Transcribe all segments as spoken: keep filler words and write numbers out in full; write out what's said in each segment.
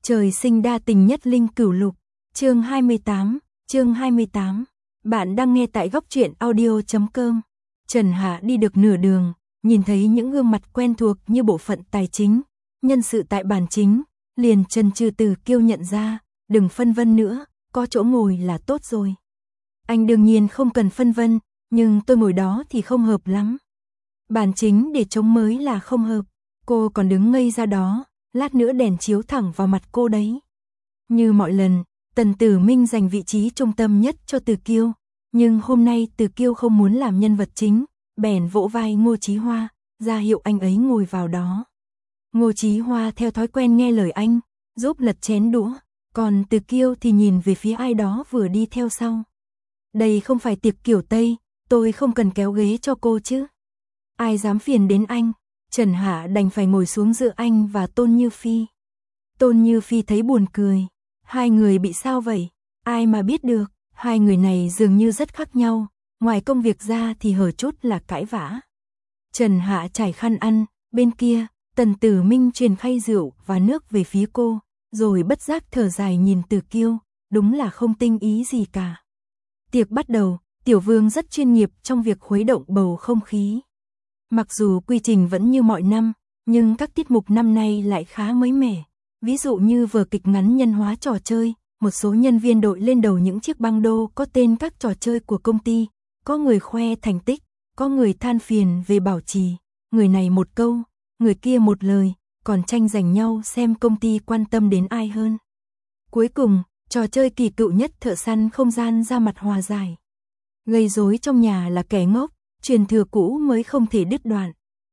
Trời sinh đa tình nhất linh cửu lục, chương hai mươi tám, chương hai mươi tám. Bạn đang nghe tại góc truyện audio chấm com. Trần Hạ đi được nửa đường, nhìn thấy những gương mặt quen thuộc như bộ phận tài chính, nhân sự tại bản chính, liền chần chừ Từ Kiêu nhận ra, đừng phân vân nữa, có chỗ ngồi là tốt rồi. Anh đương nhiên không cần phân vân, nhưng tôi ngồi đó thì không hợp lắm. Bản chính để trống mới là không hợp, cô còn đứng ngây ra đó, lát nữa đèn chiếu thẳng vào mặt cô đấy. Như mọi lần, Tần Tử Minh dành vị trí trung tâm nhất cho Từ Kiêu, nhưng hôm nay Từ Kiêu không muốn làm nhân vật chính, bèn vỗ vai Ngô Chí Hoa, ra hiệu anh ấy ngồi vào đó. Ngô Chí Hoa theo thói quen nghe lời anh, giúp lật chén đũa, còn Từ Kiêu thì nhìn về phía ai đó vừa đi theo sau. Đây không phải tiệc kiểu Tây, tôi không cần kéo ghế cho cô chứ. Ai dám phiền đến anh. Trần Hạ đành phải ngồi xuống giữa anh và Tôn Như Phi. Tôn Như Phi thấy buồn cười. Hai người bị sao vậy? Ai mà biết được, hai người này dường như rất khác nhau, ngoài công việc ra thì hở chút là cãi vã. Trần Hạ trải khăn ăn, bên kia, Tần Tử Minh truyền khay rượu và nước về phía cô, rồi bất giác thở dài nhìn Từ Kiêu, đúng là không tinh ý gì cả. Tiệc bắt đầu, Tiểu Vương rất chuyên nghiệp trong việc khuấy động bầu không khí. Mặc dù quy trình vẫn như mọi năm, nhưng các tiết mục năm nay lại khá mới mẻ. Ví dụ như vở kịch ngắn nhân hóa trò chơi, một số nhân viên đội lên đầu những chiếc băng đô có tên các trò chơi của công ty, có người khoe thành tích, có người than phiền về bảo trì, người này một câu, người kia một lời, còn tranh giành nhau xem công ty quan tâm đến ai hơn. Cuối cùng, trò chơi kỳ cựu nhất thợ săn không gian ra mặt hòa giải. Gây rối trong nhà là kẻ ngốc, truyền thừa cũ mới không thể đứt đoạn.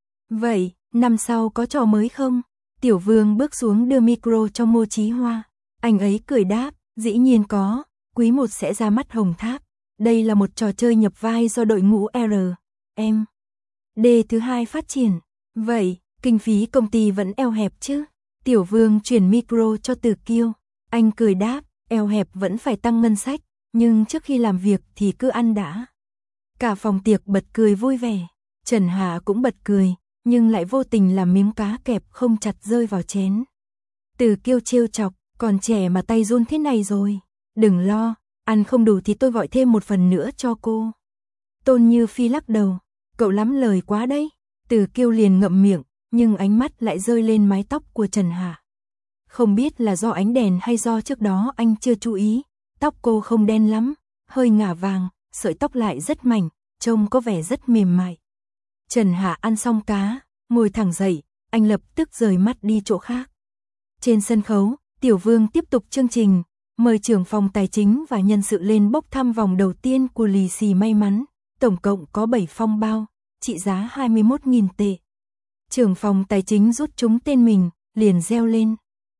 Vậy, năm sau có trò mới không? Tiểu Vương bước xuống đưa micro cho Ngô Chí Hoa. Anh ấy cười đáp, dĩ nhiên có, quý một sẽ ra mắt Hồng Tháp. Đây là một trò chơi nhập vai do đội ngũ R, M, D thứ hai phát triển. Vậy, kinh phí công ty vẫn eo hẹp chứ? Tiểu Vương chuyển micro cho Từ Kiêu. Anh cười đáp, eo hẹp vẫn phải tăng ngân sách, nhưng trước khi làm việc thì cứ ăn đã. Cả phòng tiệc bật cười vui vẻ. Trần Hạ cũng bật cười, nhưng lại vô tình làm miếng cá kẹp không chặt rơi vào chén. Từ Kiêu trêu chọc, còn trẻ mà tay run thế này rồi. Đừng lo, ăn không đủ thì tôi gọi thêm một phần nữa cho cô. Tôn Như Phi lắc đầu, cậu lắm lời quá đấy. Từ Kiêu liền ngậm miệng, nhưng ánh mắt lại rơi lên mái tóc của Trần Hạ. Không biết là do ánh đèn hay do trước đó anh chưa chú ý, tóc cô không đen lắm, hơi ngả vàng, sợi tóc lại rất mảnh, trông có vẻ rất mềm mại. Trần Hạ ăn xong cá, ngồi thẳng dậy, anh lập tức rời mắt đi chỗ khác. Trên sân khấu, Tiểu Vương tiếp tục chương trình, mời trưởng phòng tài chính và nhân sự lên bốc thăm vòng đầu tiên của lì xì may mắn, tổng cộng có bảy phong bao, trị giá hai mươi mốt nghìn tệ. Trưởng phòng tài chính rút trúng tên mình, liền reo lên.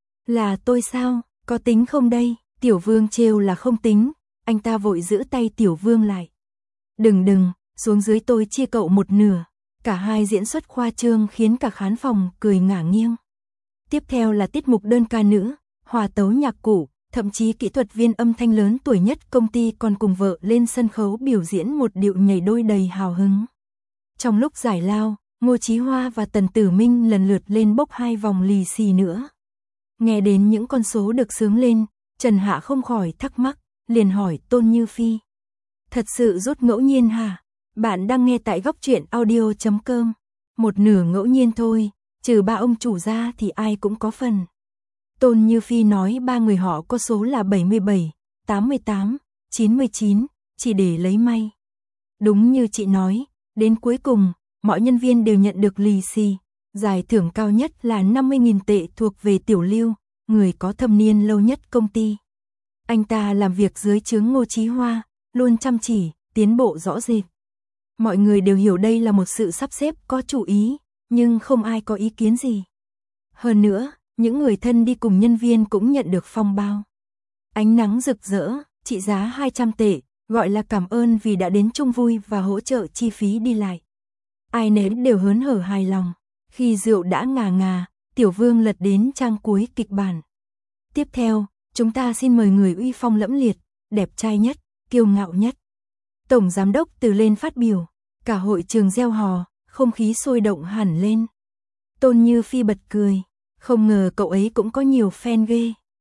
Là tôi sao, có tính không đây? Tiểu Vương trêu là không tính, anh ta vội giữ tay Tiểu Vương lại. Đừng đừng, xuống dưới tôi chia cậu một nửa. Cả hai diễn xuất khoa trương khiến cả khán phòng cười ngả nghiêng. Tiếp theo là tiết mục đơn ca nữ, hòa tấu nhạc cụ, thậm chí kỹ thuật viên âm thanh lớn tuổi nhất công ty còn cùng vợ lên sân khấu biểu diễn một điệu nhảy đôi đầy hào hứng. Trong lúc giải lao, Ngô Chí Hoa và Tần Tử Minh lần lượt lên bốc hai vòng lì xì nữa. Nghe đến những con số được xướng lên, Trần Hạ không khỏi thắc mắc, liền hỏi Tôn Như Phi. Thật sự rút ngẫu nhiên hả? Bạn đang nghe tại góc truyện audio chấm com. Một nửa ngẫu nhiên thôi, trừ ba ông chủ ra thì ai cũng có phần. Tôn Như Phi nói ba người họ có số là bảy mươi bảy, tám mươi tám, chín mươi chín, chỉ để lấy may. Đúng như chị nói, đến cuối cùng, mọi nhân viên đều nhận được lì xì. Giải thưởng cao nhất là năm mươi nghìn tệ thuộc về Tiểu Lưu, người có thâm niên lâu nhất công ty. Anh ta làm việc dưới trướng Ngô Chí Hoa, luôn chăm chỉ, tiến bộ rõ rệt. Mọi người đều hiểu đây là một sự sắp xếp có chủ ý, nhưng không ai có ý kiến gì. Hơn nữa, những người thân đi cùng nhân viên cũng nhận được phong bao. Ánh nắng rực rỡ, trị giá hai trăm tệ, gọi là cảm ơn vì đã đến chung vui và hỗ trợ chi phí đi lại. Ai nấy đều hớn hở hài lòng. Khi rượu đã ngà ngà, Tiểu Vương lật đến trang cuối kịch bản. Tiếp theo, chúng ta xin mời người uy phong lẫm liệt, đẹp trai nhất, kiêu ngạo nhất. Tổng giám đốc Từ lên phát biểu, cả hội trường reo hò, không khí sôi động hẳn lên. Tôn Như Phi bật cười, không ngờ cậu ấy cũng có nhiều fan ghê.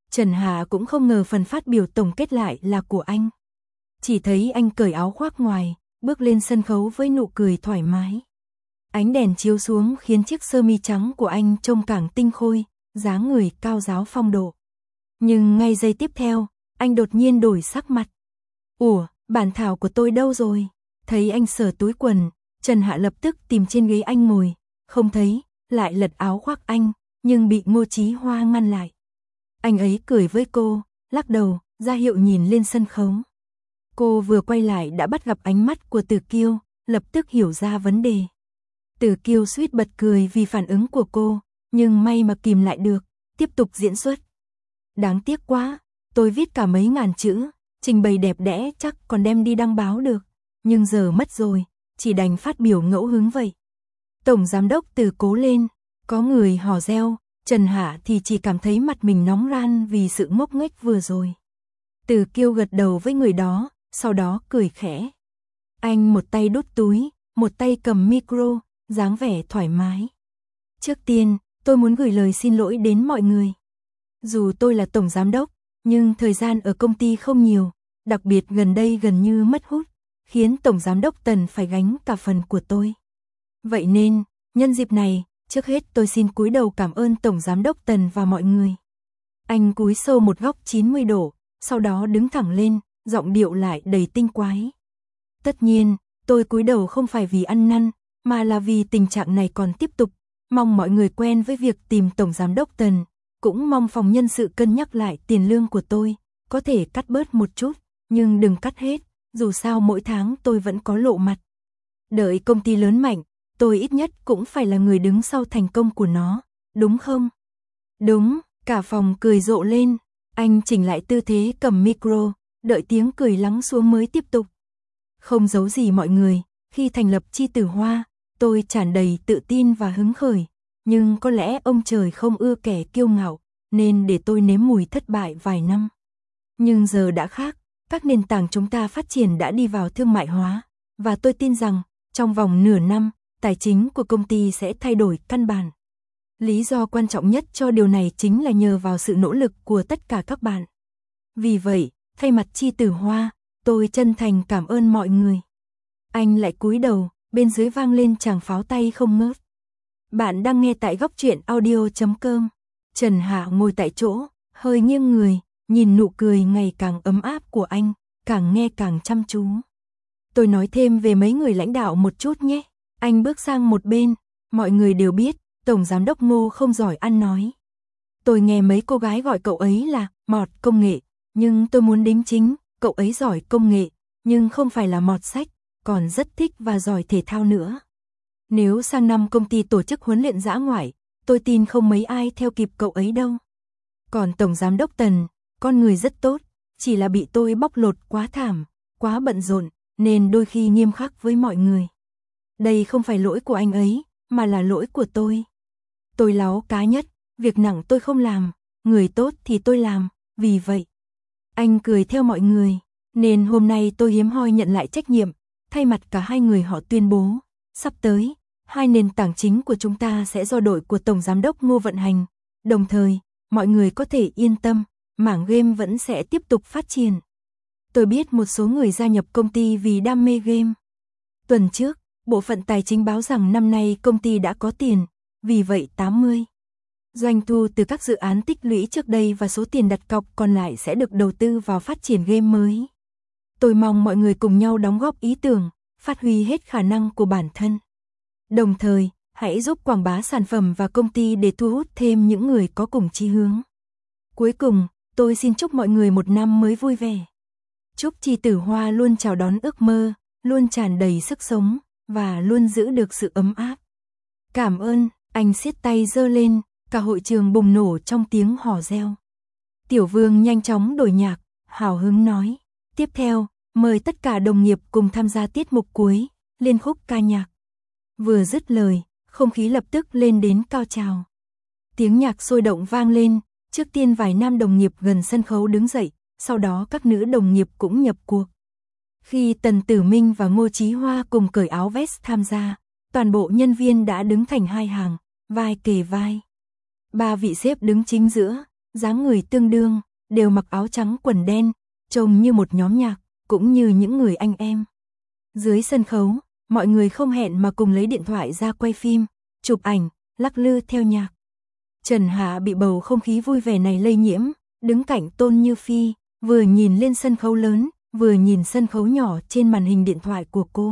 Trần Hạ cũng không ngờ phần phát biểu tổng kết lại là của anh. Chỉ thấy anh cởi áo khoác ngoài, bước lên sân khấu với nụ cười thoải mái. Ánh đèn chiếu xuống khiến chiếc sơ mi trắng của anh trông càng tinh khôi, dáng người cao ráo phong độ. Nhưng ngay giây tiếp theo, anh đột nhiên đổi sắc mặt. Ủa, bản thảo của tôi đâu rồi? Thấy anh sờ túi quần, Trần Hạ lập tức tìm trên ghế anh ngồi, không thấy, lại lật áo khoác anh, nhưng bị Ngô Chí Hoa ngăn lại. Anh ấy cười với cô, lắc đầu, ra hiệu nhìn lên sân khấu. Cô vừa quay lại đã bắt gặp ánh mắt của Tử Kiêu, lập tức hiểu ra vấn đề. Tử Kiêu suýt bật cười vì phản ứng của cô, nhưng may mà kìm lại được, tiếp tục diễn xuất. Đáng tiếc quá, tôi viết cả mấy ngàn chữ, trình bày đẹp đẽ chắc còn đem đi đăng báo được, nhưng giờ mất rồi, chỉ đành phát biểu ngẫu hứng vậy. Tổng giám đốc Từ cố lên, có người hò reo, Trần Hạ thì chỉ cảm thấy mặt mình nóng ran vì sự ngốc nghếch vừa rồi. Từ Kiêu gật đầu với người đó, sau đó cười khẽ. Anh một tay đút túi, một tay cầm micro, dáng vẻ thoải mái. Trước tiên, tôi muốn gửi lời xin lỗi đến mọi người. Dù tôi là tổng giám đốc, nhưng thời gian ở công ty không nhiều, đặc biệt gần đây gần như mất hút, khiến tổng giám đốc Tần phải gánh cả phần của tôi. Vậy nên, nhân dịp này, trước hết tôi xin cúi đầu cảm ơn tổng giám đốc Tần và mọi người. Anh cúi sâu một góc chín mươi độ, sau đó đứng thẳng lên, giọng điệu lại đầy tinh quái. Tất nhiên, tôi cúi đầu không phải vì ăn năn, mà là vì tình trạng này còn tiếp tục, mong mọi người quen với việc tìm tổng giám đốc Tần, cũng mong phòng nhân sự cân nhắc lại tiền lương của tôi, có thể cắt bớt một chút, nhưng đừng cắt hết, dù sao mỗi tháng tôi vẫn có lộ mặt. Đợi công ty lớn mạnh, tôi ít nhất cũng phải là người đứng sau thành công của nó, đúng không? Đúng, cả phòng cười rộ lên, anh chỉnh lại tư thế cầm micro, đợi tiếng cười lắng xuống mới tiếp tục. Không giấu gì mọi người, khi thành lập Chi Tử Hoa, tôi tràn đầy tự tin và hứng khởi, nhưng có lẽ ông trời không ưa kẻ kiêu ngạo, nên để tôi nếm mùi thất bại vài năm. Nhưng giờ đã khác, các nền tảng chúng ta phát triển đã đi vào thương mại hóa, và tôi tin rằng, trong vòng nửa năm, tài chính của công ty sẽ thay đổi căn bản. Lý do quan trọng nhất cho điều này chính là nhờ vào sự nỗ lực của tất cả các bạn. Vì vậy, thay mặt Chi Tử Hoa, tôi chân thành cảm ơn mọi người. Anh lại cúi đầu, bên dưới vang lên tràng pháo tay không ngớt. Bạn đang nghe tại góc truyện audio chấm com. Trần Hạ ngồi tại chỗ, hơi nghiêng người, nhìn nụ cười ngày càng ấm áp của anh, càng nghe càng chăm chú. Tôi nói thêm về mấy người lãnh đạo một chút nhé. Anh bước sang một bên, mọi người đều biết, Tổng Giám đốc Ngô không giỏi ăn nói. Tôi nghe mấy cô gái gọi cậu ấy là mọt công nghệ, nhưng tôi muốn đính chính, cậu ấy giỏi công nghệ, nhưng không phải là mọt sách, còn rất thích và giỏi thể thao nữa. Nếu sang năm công ty tổ chức huấn luyện dã ngoại, tôi tin không mấy ai theo kịp cậu ấy đâu. Còn Tổng Giám đốc Tần, con người rất tốt, chỉ là bị tôi bóc lột quá thảm, quá bận rộn, nên đôi khi nghiêm khắc với mọi người. Đây không phải lỗi của anh ấy, mà là lỗi của tôi. Tôi láu cá nhất, việc nặng tôi không làm, người tốt thì tôi làm, vì vậy. Anh cười theo mọi người, nên hôm nay tôi hiếm hoi nhận lại trách nhiệm, thay mặt cả hai người họ tuyên bố. Sắp tới, hai nền tảng chính của chúng ta sẽ do đội của Tổng Giám đốc Ngô vận hành. Đồng thời, mọi người có thể yên tâm, mảng game vẫn sẽ tiếp tục phát triển. Tôi biết một số người gia nhập công ty vì đam mê game. Tuần trước, bộ phận tài chính báo rằng năm nay công ty đã có tiền, vì vậy tám mươi. Doanh thu từ các dự án tích lũy trước đây và số tiền đặt cọc còn lại sẽ được đầu tư vào phát triển game mới. Tôi mong mọi người cùng nhau đóng góp ý tưởng, phát huy hết khả năng của bản thân. Đồng thời, hãy giúp quảng bá sản phẩm và công ty để thu hút thêm những người có cùng chí hướng. Cuối cùng, tôi xin chúc mọi người một năm mới vui vẻ. Chúc Chi Tử Hoa luôn chào đón ước mơ, luôn tràn đầy sức sống, và luôn giữ được sự ấm áp. Cảm ơn, anh siết tay giơ lên, cả hội trường bùng nổ trong tiếng hò reo. Tiểu Vương nhanh chóng đổi nhạc, hào hứng nói. Tiếp theo, mời tất cả đồng nghiệp cùng tham gia tiết mục cuối, liên khúc ca nhạc. Vừa dứt lời, không khí lập tức lên đến cao trào. Tiếng nhạc sôi động vang lên, trước tiên vài nam đồng nghiệp gần sân khấu đứng dậy, sau đó các nữ đồng nghiệp cũng nhập cuộc. Khi Tần Tử Minh và Ngô Chí Hoa cùng cởi áo vest tham gia, toàn bộ nhân viên đã đứng thành hai hàng, vai kề vai. Ba vị sếp đứng chính giữa, dáng người tương đương, đều mặc áo trắng quần đen, trông như một nhóm nhạc, cũng như những người anh em. Dưới sân khấu, mọi người không hẹn mà cùng lấy điện thoại ra quay phim, chụp ảnh, lắc lư theo nhạc. Trần Hạ bị bầu không khí vui vẻ này lây nhiễm, đứng cạnh Tôn Như Phi, vừa nhìn lên sân khấu lớn, vừa nhìn sân khấu nhỏ trên màn hình điện thoại của cô.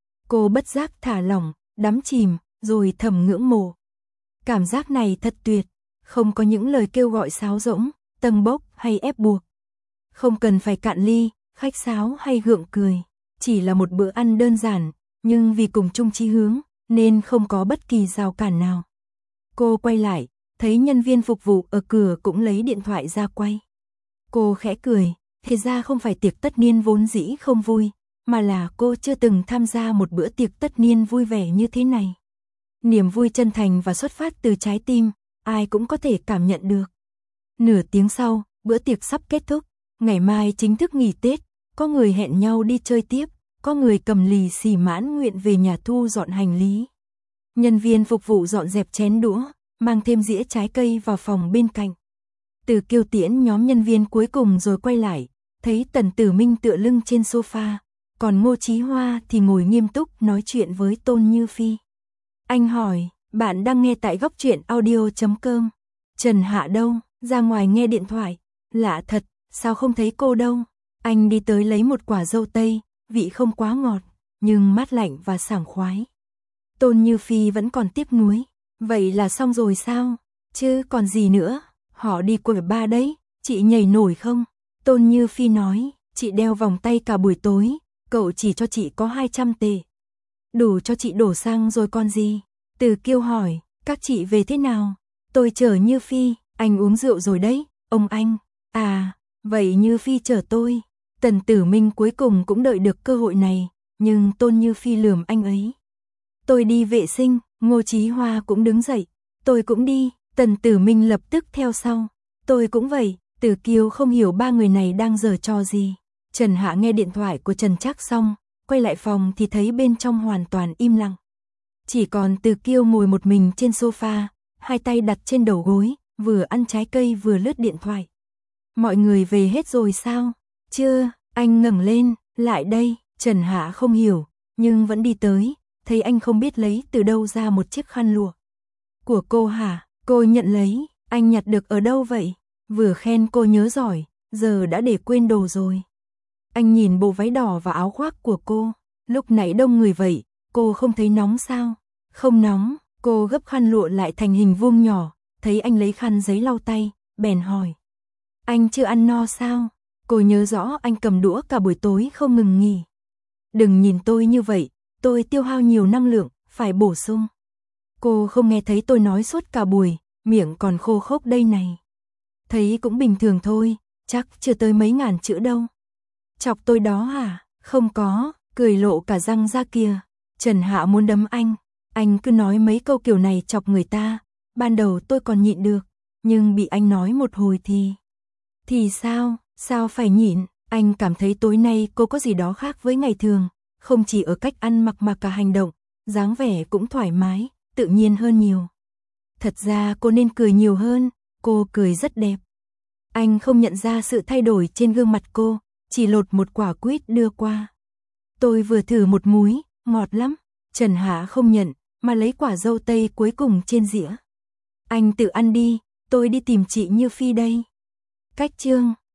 Cô bất giác thả lỏng, đắm chìm, rồi thầm ngưỡng mộ. Cảm giác này thật tuyệt, không có những lời kêu gọi sáo rỗng, tâng bốc hay ép buộc. Không cần phải cạn ly, khách sáo hay gượng cười, chỉ là một bữa ăn đơn giản, nhưng vì cùng chung chí hướng, nên không có bất kỳ rào cản nào. Cô quay lại, thấy nhân viên phục vụ ở cửa cũng lấy điện thoại ra quay. Cô khẽ cười, thì ra không phải tiệc tất niên vốn dĩ không vui, mà là cô chưa từng tham gia một bữa tiệc tất niên vui vẻ như thế này. Niềm vui chân thành và xuất phát từ trái tim, ai cũng có thể cảm nhận được. Nửa tiếng sau, bữa tiệc sắp kết thúc, ngày mai chính thức nghỉ Tết, có người hẹn nhau đi chơi tiếp, có người cầm lì xì mãn nguyện về nhà thu dọn hành lý. Nhân viên phục vụ dọn dẹp chén đũa, mang thêm dĩa trái cây vào phòng bên cạnh. Từ Kiêu tiễn nhóm nhân viên cuối cùng rồi quay lại, thấy Tần Tử Minh tựa lưng trên sofa, còn Ngô Chí Hoa thì ngồi nghiêm túc nói chuyện với Tôn Như Phi. Anh hỏi, bạn đang nghe tại góc truyện audio chấm com. Trần Hạ đâu? Ra ngoài nghe điện thoại. Lạ thật, sao không thấy cô đâu? Anh đi tới lấy một quả dâu tây, vị không quá ngọt, nhưng mát lạnh và sảng khoái. Tôn Như Phi vẫn còn tiếc nuối. Vậy là xong rồi sao? Chứ còn gì nữa? Họ đi quẩy ba đấy, chị nhảy nổi không? Tôn Như Phi nói, chị đeo vòng tay cả buổi tối, cậu chỉ cho chị có hai trăm tệ. Đủ cho chị đổ xăng rồi còn gì? Từ Kiêu hỏi, các chị về thế nào? Tôi chở Như Phi, anh uống rượu rồi đấy, ông anh. À, vậy Như Phi chở tôi. Tần Tử Minh cuối cùng cũng đợi được cơ hội này, nhưng Tôn Như Phi lườm anh ấy. Tôi đi vệ sinh, Ngô Chí Hoa cũng đứng dậy. Tôi cũng đi, Tần Tử Minh lập tức theo sau. Tôi cũng vậy, Từ Kiêu không hiểu ba người này đang giở trò gì. Trần Hạ nghe điện thoại của Trần Trác xong, quay lại phòng thì thấy bên trong hoàn toàn im lặng. Chỉ còn Từ Kiêu ngồi một mình trên sofa, hai tay đặt trên đầu gối, vừa ăn trái cây vừa lướt điện thoại. Mọi người về hết rồi sao? Chưa, anh ngẩng lên, lại đây. Trần Hạ không hiểu, nhưng vẫn đi tới, thấy anh không biết lấy từ đâu ra một chiếc khăn lụa. Của cô hả? Cô nhận lấy, anh nhặt được ở đâu vậy? Vừa khen cô nhớ giỏi, giờ đã để quên đồ rồi. Anh nhìn bộ váy đỏ và áo khoác của cô, lúc nãy đông người vậy, cô không thấy nóng sao? Không nóng, cô gấp khăn lụa lại thành hình vuông nhỏ, thấy anh lấy khăn giấy lau tay, bèn hỏi. Anh chưa ăn no sao? Cô nhớ rõ anh cầm đũa cả buổi tối không ngừng nghỉ. Đừng nhìn tôi như vậy, tôi tiêu hao nhiều năng lượng, phải bổ sung. Cô không nghe thấy tôi nói suốt cả buổi, miệng còn khô khốc đây này. Thấy cũng bình thường thôi, chắc chưa tới mấy ngàn chữ đâu. Chọc tôi đó hả? Không có, cười lộ cả răng ra kìa. Trần Hạ muốn đấm anh, anh cứ nói mấy câu kiểu này chọc người ta. Ban đầu tôi còn nhịn được, nhưng bị anh nói một hồi thì... Thì sao? Sao phải nhịn? Anh cảm thấy tối nay cô có gì đó khác với ngày thường, không chỉ ở cách ăn mặc mà cả hành động, dáng vẻ cũng thoải mái, tự nhiên hơn nhiều. Thật ra cô nên cười nhiều hơn, cô cười rất đẹp. Anh không nhận ra sự thay đổi trên gương mặt cô, chỉ lột một quả quýt đưa qua. Tôi vừa thử một múi, ngọt lắm. Trần Hạ không nhận, mà lấy quả dâu tây cuối cùng trên dĩa. Anh tự ăn đi, tôi đi tìm chị Như Phi đây. Cách chương